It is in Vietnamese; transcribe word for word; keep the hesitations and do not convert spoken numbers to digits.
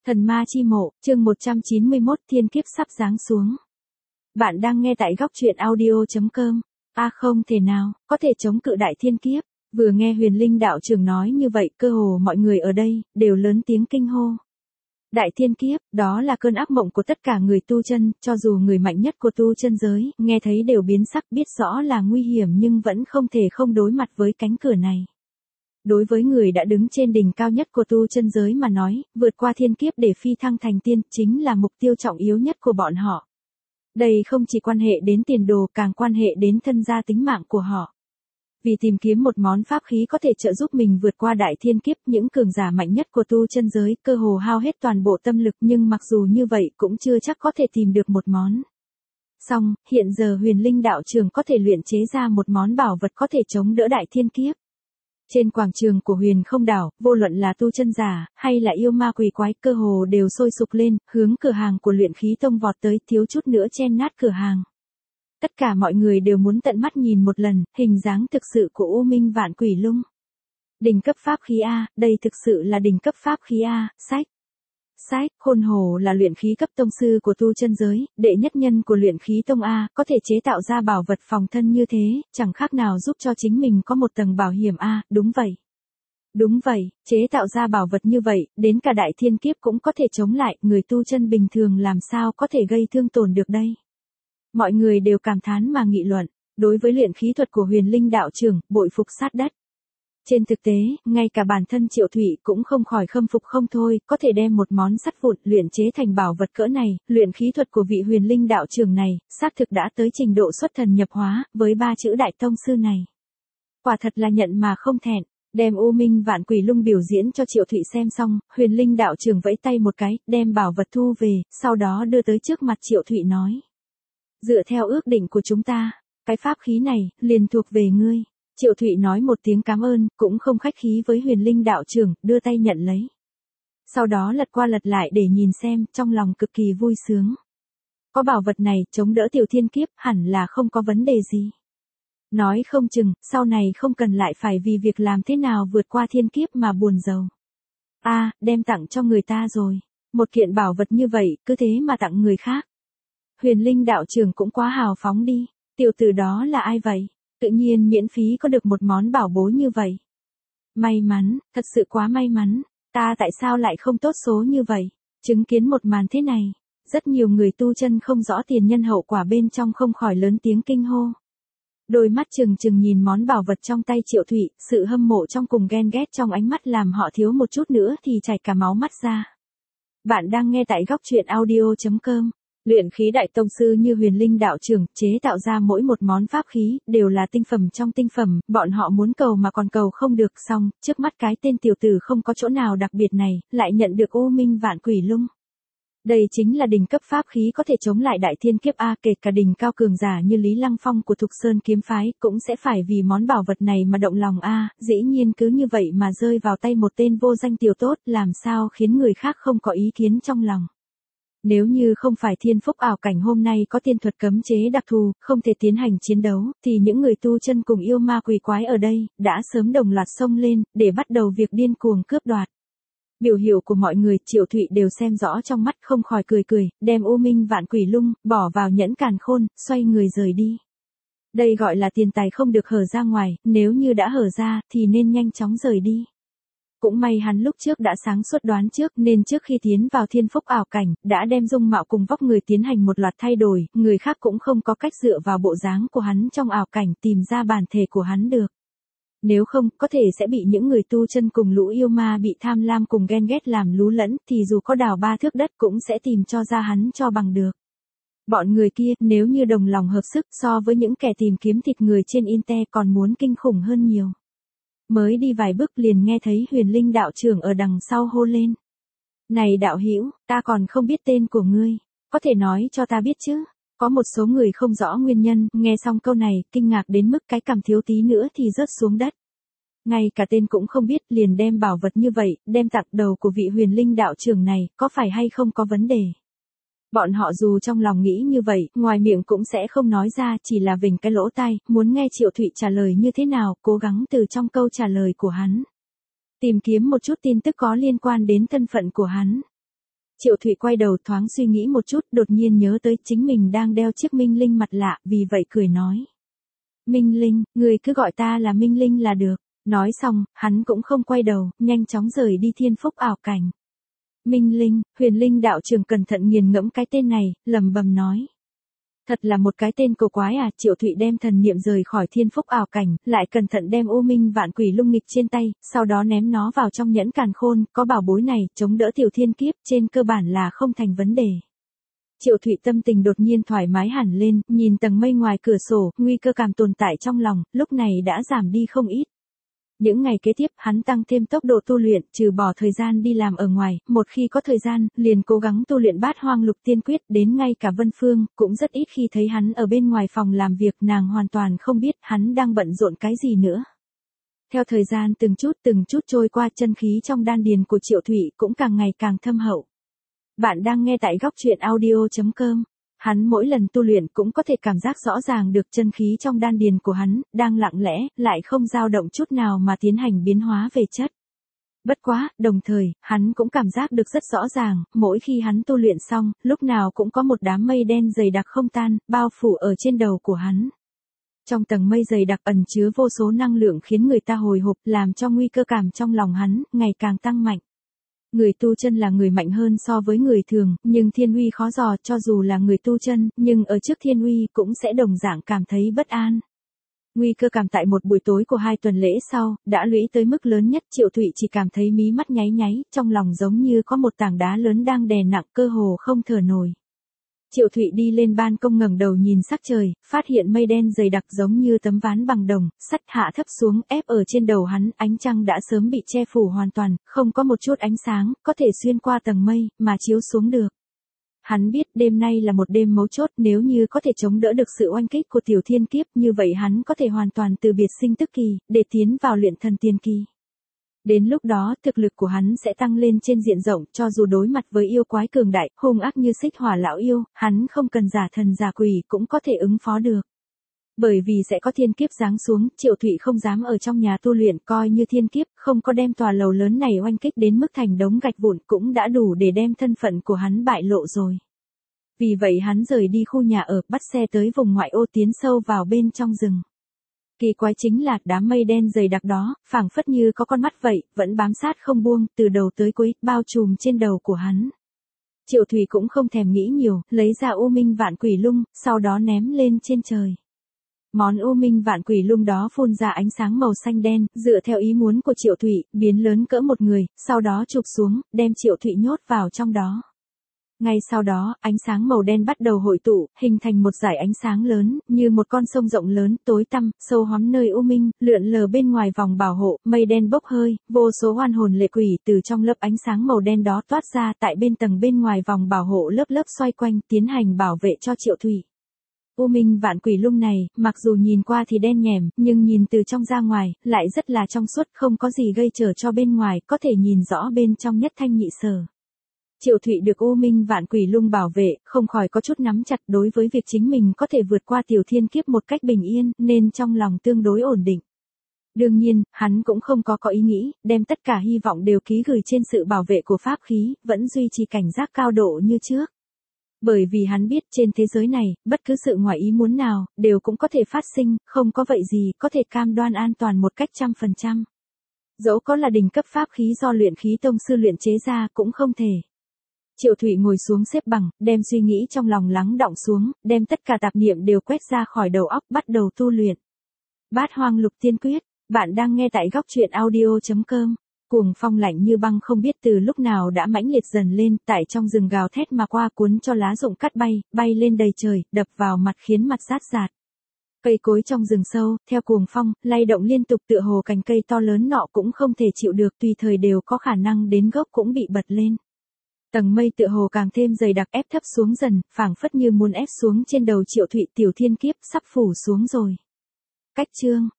Thần ma chi mộ, chương một trăm chín mươi mốt, thiên kiếp sắp giáng xuống. Bạn đang nghe tại góc truyện audio chấm com. A không thể nào, có thể chống cự đại thiên kiếp. Vừa nghe Huyền Linh đạo trưởng nói như vậy, cơ hồ mọi người ở đây đều lớn tiếng kinh hô. Đại thiên kiếp, đó là cơn ác mộng của tất cả người tu chân, cho dù người mạnh nhất của tu chân giới, nghe thấy đều biến sắc, biết rõ là nguy hiểm nhưng vẫn không thể không đối mặt với cánh cửa này. Đối với người đã đứng trên đỉnh cao nhất của tu chân giới mà nói, vượt qua thiên kiếp để phi thăng thành tiên chính là mục tiêu trọng yếu nhất của bọn họ. Đây không chỉ quan hệ đến tiền đồ, càng quan hệ đến thân gia tính mạng của họ. Vì tìm kiếm một món pháp khí có thể trợ giúp mình vượt qua đại thiên kiếp, những cường giả mạnh nhất của tu chân giới cơ hồ hao hết toàn bộ tâm lực, nhưng mặc dù như vậy cũng chưa chắc có thể tìm được một món. Song, hiện giờ Huyền Linh đạo trưởng có thể luyện chế ra một món bảo vật có thể chống đỡ đại thiên kiếp. Trên quảng trường của Huyền Không đảo, vô luận là tu chân giả, hay là yêu ma quỷ quái, cơ hồ đều sôi sục lên, hướng cửa hàng của luyện khí tông vọt tới, thiếu chút nữa chen nát cửa hàng. Tất cả mọi người đều muốn tận mắt nhìn một lần, hình dáng thực sự của U Minh Vạn Quỷ Lung. Đỉnh cấp pháp khí A, đây thực sự là đỉnh cấp pháp khí A, sách. Sách, Khôn Hổ là luyện khí cấp tông sư của tu chân giới, đệ nhất nhân của luyện khí tông A, có thể chế tạo ra bảo vật phòng thân như thế, chẳng khác nào giúp cho chính mình có một tầng bảo hiểm A, đúng vậy. Đúng vậy, chế tạo ra bảo vật như vậy, đến cả đại thiên kiếp cũng có thể chống lại, người tu chân bình thường làm sao có thể gây thương tổn được đây. Mọi người đều cảm thán mà nghị luận, đối với luyện khí thuật của Huyền Linh đạo trưởng, bội phục sát đất. Trên thực tế, ngay cả bản thân Triệu Thụy cũng không khỏi khâm phục không thôi, có thể đem một món sắt vụn luyện chế thành bảo vật cỡ này, luyện khí thuật của vị Huyền Linh đạo trưởng này, xác thực đã tới trình độ xuất thần nhập hóa, với ba chữ đại tông sư này. Quả thật là nhận mà không thẹn, đem U Minh Vạn Quỷ Lung biểu diễn cho Triệu Thụy xem xong, Huyền Linh đạo trưởng vẫy tay một cái, đem bảo vật thu về, sau đó đưa tới trước mặt Triệu Thụy nói. Dựa theo ước định của chúng ta, cái pháp khí này, liền thuộc về ngươi. Triệu Thụy nói một tiếng cảm ơn, cũng không khách khí với Huyền Linh đạo trưởng, đưa tay nhận lấy. Sau đó lật qua lật lại để nhìn xem, trong lòng cực kỳ vui sướng. Có bảo vật này, chống đỡ tiểu thiên kiếp, hẳn là không có vấn đề gì. Nói không chừng, sau này không cần lại phải vì việc làm thế nào vượt qua thiên kiếp mà buồn rầu. A, à, đem tặng cho người ta rồi. Một kiện bảo vật như vậy, cứ thế mà tặng người khác. Huyền Linh đạo trưởng cũng quá hào phóng đi. Tiểu tử đó là ai vậy? Tự nhiên miễn phí có được một món bảo bối như vậy. May mắn, thật sự quá may mắn. Ta tại sao lại không tốt số như vậy? Chứng kiến một màn thế này, rất nhiều người tu chân không rõ tiền nhân hậu quả bên trong không khỏi lớn tiếng kinh hô. Đôi mắt trừng trừng nhìn món bảo vật trong tay Triệu Thụy, sự hâm mộ trong cùng ghen ghét trong ánh mắt làm họ thiếu một chút nữa thì chảy cả máu mắt ra. Bạn đang nghe tại góc truyện audio chấm com. Luyện khí đại tông sư như Huyền Linh đạo trưởng, chế tạo ra mỗi một món pháp khí, đều là tinh phẩm trong tinh phẩm, bọn họ muốn cầu mà còn cầu không được, xong, trước mắt cái tên tiểu tử không có chỗ nào đặc biệt này, lại nhận được U Minh Vạn Quỷ Lung. Đây chính là đỉnh cấp pháp khí có thể chống lại đại thiên kiếp A, kể cả đỉnh cao cường giả như Lý Lăng Phong của Thục Sơn kiếm phái, cũng sẽ phải vì món bảo vật này mà động lòng A, dĩ nhiên cứ như vậy mà rơi vào tay một tên vô danh tiểu tốt, làm sao khiến người khác không có ý kiến trong lòng. Nếu như không phải thiên phúc ảo cảnh hôm nay có tiên thuật cấm chế đặc thù, không thể tiến hành chiến đấu, thì những người tu chân cùng yêu ma quỷ quái ở đây, đã sớm đồng loạt xông lên, để bắt đầu việc điên cuồng cướp đoạt. Biểu hiệu của mọi người, Triệu Thụy đều xem rõ trong mắt, không khỏi cười cười, đem U Minh Vạn Quỷ Lung, bỏ vào nhẫn càn khôn, xoay người rời đi. Đây gọi là tiền tài không được hở ra ngoài, nếu như đã hở ra, thì nên nhanh chóng rời đi. Cũng may hắn lúc trước đã sáng suốt đoán trước, nên trước khi tiến vào thiên phúc ảo cảnh, đã đem dung mạo cùng vóc người tiến hành một loạt thay đổi, người khác cũng không có cách dựa vào bộ dáng của hắn trong ảo cảnh tìm ra bản thể của hắn được. Nếu không, có thể sẽ bị những người tu chân cùng lũ yêu ma bị tham lam cùng ghen ghét làm lú lẫn, thì dù có đào ba thước đất cũng sẽ tìm cho ra hắn cho bằng được. Bọn người kia, nếu như đồng lòng hợp sức so với những kẻ tìm kiếm thịt người trên Internet còn muốn kinh khủng hơn nhiều. Mới đi vài bước liền nghe thấy Huyền Linh đạo trưởng ở đằng sau hô lên. Này đạo hữu, ta còn không biết tên của ngươi, có thể nói cho ta biết chứ? Có một số người không rõ nguyên nhân, nghe xong câu này, kinh ngạc đến mức cái cằm thiếu tí nữa thì rớt xuống đất. Ngay cả tên cũng không biết, liền đem bảo vật như vậy, đem tặng đầu của vị Huyền Linh đạo trưởng này, có phải hay không có vấn đề? Bọn họ dù trong lòng nghĩ như vậy, ngoài miệng cũng sẽ không nói ra, chỉ là vểnh cái lỗ tai, muốn nghe Triệu Thụy trả lời như thế nào, cố gắng từ trong câu trả lời của hắn tìm kiếm một chút tin tức có liên quan đến thân phận của hắn. Triệu Thụy quay đầu thoáng suy nghĩ một chút, đột nhiên nhớ tới chính mình đang đeo chiếc Minh Linh mặt lạ, vì vậy cười nói. Minh Linh, người cứ gọi ta là Minh Linh là được. Nói xong, hắn cũng không quay đầu, nhanh chóng rời đi thiên phúc ảo cảnh. Minh Linh, Huyền Linh đạo trưởng cẩn thận nghiền ngẫm cái tên này, lẩm bẩm nói. Thật là một cái tên cổ quái à. Triệu Thụy đem thần niệm rời khỏi thiên phúc ảo cảnh, lại cẩn thận đem U Minh Vạn Quỷ Lung nghịch trên tay, sau đó ném nó vào trong nhẫn càn khôn, có bảo bối này, chống đỡ tiểu thiên kiếp, trên cơ bản là không thành vấn đề. Triệu Thụy tâm tình đột nhiên thoải mái hẳn lên, nhìn tầng mây ngoài cửa sổ, nguy cơ cảm tồn tại trong lòng, lúc này đã giảm đi không ít. Những ngày kế tiếp, hắn tăng thêm tốc độ tu luyện, trừ bỏ thời gian đi làm ở ngoài, một khi có thời gian, liền cố gắng tu luyện Bát Hoang Lục Tiên Quyết, đến ngay cả Vân Phương, cũng rất ít khi thấy hắn ở bên ngoài phòng làm việc, nàng hoàn toàn không biết hắn đang bận rộn cái gì nữa. Theo thời gian từng chút từng chút trôi qua, chân khí trong đan điền của Triệu Thụy cũng càng ngày càng thâm hậu. Bạn đang nghe tại góc truyện audio chấm com. Hắn mỗi lần tu luyện cũng có thể cảm giác rõ ràng được chân khí trong đan điền của hắn, đang lặng lẽ, lại không dao động chút nào mà tiến hành biến hóa về chất. Bất quá, đồng thời, hắn cũng cảm giác được rất rõ ràng, mỗi khi hắn tu luyện xong, lúc nào cũng có một đám mây đen dày đặc không tan, bao phủ ở trên đầu của hắn. Trong tầng mây dày đặc ẩn chứa vô số năng lượng khiến người ta hồi hộp, làm cho nguy cơ cảm trong lòng hắn, ngày càng tăng mạnh. Người tu chân là người mạnh hơn so với người thường, nhưng thiên uy khó dò, cho dù là người tu chân, nhưng ở trước thiên uy cũng sẽ đồng dạng cảm thấy bất an. Nguy cơ cảm tại một buổi tối của hai tuần lễ sau, đã lũy tới mức lớn nhất. Triệu Thụy chỉ cảm thấy mí mắt nháy nháy, trong lòng giống như có một tảng đá lớn đang đè nặng, cơ hồ không thở nổi. Triệu Thụy đi lên ban công ngẩng đầu nhìn sắc trời, phát hiện mây đen dày đặc giống như tấm ván bằng đồng, sắt hạ thấp xuống, ép ở trên đầu hắn, ánh trăng đã sớm bị che phủ hoàn toàn, không có một chút ánh sáng, có thể xuyên qua tầng mây, mà chiếu xuống được. Hắn biết đêm nay là một đêm mấu chốt, nếu như có thể chống đỡ được sự oanh kích của tiểu thiên kiếp, như vậy hắn có thể hoàn toàn từ biệt sinh tức kỳ, để tiến vào luyện thần tiên kỳ. Đến lúc đó, thực lực của hắn sẽ tăng lên trên diện rộng, cho dù đối mặt với yêu quái cường đại, hung ác như Xích Hỏa lão yêu, hắn không cần giả thần giả quỷ cũng có thể ứng phó được. Bởi vì sẽ có thiên kiếp giáng xuống, Triệu Thụy không dám ở trong nhà tu luyện, coi như thiên kiếp không có đem tòa lầu lớn này oanh kích đến mức thành đống gạch vụn, cũng đã đủ để đem thân phận của hắn bại lộ rồi. Vì vậy hắn rời đi khu nhà ở, bắt xe tới vùng ngoại ô, tiến sâu vào bên trong rừng. Kỳ quái chính là đám mây đen dày đặc đó, phảng phất như có con mắt vậy, vẫn bám sát không buông, từ đầu tới cuối, bao trùm trên đầu của hắn. Triệu Thụy cũng không thèm nghĩ nhiều, lấy ra U Minh Vạn Quỷ Lung, sau đó ném lên trên trời. Món U Minh Vạn Quỷ Lung đó phun ra ánh sáng màu xanh đen, dựa theo ý muốn của Triệu Thụy, biến lớn cỡ một người, sau đó chụp xuống, đem Triệu Thụy nhốt vào trong đó. Ngay sau đó, ánh sáng màu đen bắt đầu hội tụ, hình thành một dải ánh sáng lớn, như một con sông rộng lớn, tối tăm, sâu hoắm nơi u minh, lượn lờ bên ngoài vòng bảo hộ, mây đen bốc hơi, vô số oan hồn lệ quỷ từ trong lớp ánh sáng màu đen đó toát ra, tại bên tầng bên ngoài vòng bảo hộ lớp lớp xoay quanh, tiến hành bảo vệ cho Triệu Thụy. U Minh Vạn Quỷ Lung này, mặc dù nhìn qua thì đen nhèm, nhưng nhìn từ trong ra ngoài, lại rất là trong suốt, không có gì gây trở cho bên ngoài, có thể nhìn rõ bên trong nhất thanh nhị sở. Triệu Thụy được U Minh Vạn Quỷ Lung bảo vệ, không khỏi có chút nắm chặt đối với việc chính mình có thể vượt qua tiểu thiên kiếp một cách bình yên, nên trong lòng tương đối ổn định. Đương nhiên, hắn cũng không có có ý nghĩ, đem tất cả hy vọng đều ký gửi trên sự bảo vệ của pháp khí, vẫn duy trì cảnh giác cao độ như trước. Bởi vì hắn biết trên thế giới này, bất cứ sự ngoài ý muốn nào, đều cũng có thể phát sinh, không có vậy gì có thể cam đoan an toàn một cách trăm phần trăm. Dẫu có là đỉnh cấp pháp khí do luyện khí tông sư luyện chế ra cũng không thể. Triệu Thụy ngồi xuống xếp bằng, đem suy nghĩ trong lòng lắng đọng xuống, đem tất cả tạp niệm đều quét ra khỏi đầu óc, bắt đầu tu luyện. Bát Hoang Lục Tiên Quyết, bạn đang nghe tại góc truyện audio chấm com. Cuồng phong lạnh như băng không biết từ lúc nào đã mãnh liệt dần lên, tại trong rừng gào thét mà qua, cuốn cho lá rụng cắt bay, bay lên đầy trời, đập vào mặt khiến mặt rát rạt. Cây cối trong rừng sâu, theo cuồng phong, lay động liên tục, tựa hồ cành cây to lớn nọ cũng không thể chịu được, tùy thời đều có khả năng đến gốc cũng bị bật lên. Tầng mây tựa hồ càng thêm dày đặc, ép thấp xuống dần, phảng phất như muốn ép xuống trên đầu Triệu Thụy, tiểu thiên kiếp sắp phủ xuống rồi. Cách chương